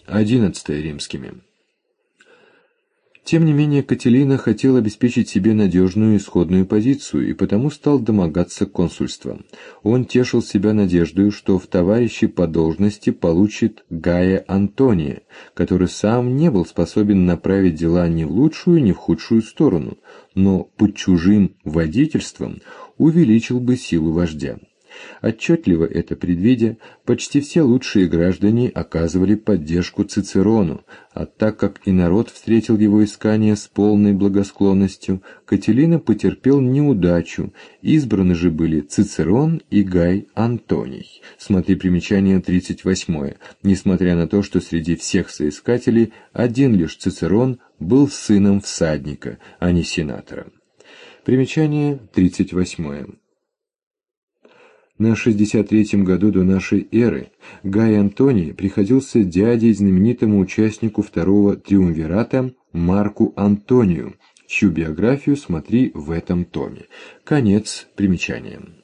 11 римскими. Тем не менее, Кателина хотел обеспечить себе надежную исходную позицию и потому стал домогаться консульства. Он тешил себя надеждой, что в товарищи по должности получит Гая Антония, который сам не был способен направить дела ни в лучшую, ни в худшую сторону, но под чужим водительством увеличил бы силу вождя. Отчетливо это предвидя, почти все лучшие граждане оказывали поддержку Цицерону, а так как и народ встретил его искание с полной благосклонностью, Кателина потерпел неудачу, избраны же были Цицерон и Гай Антоний. Смотри примечание 38, несмотря на то, что среди всех соискателей один лишь Цицерон был сыном всадника, а не сенатора. Примечание 38. На 63-м году до нашей эры Гай Антоний приходился дядей знаменитому участнику второго триумвирата Марку Антонию, чью биографию смотри в этом томе. Конец примечания.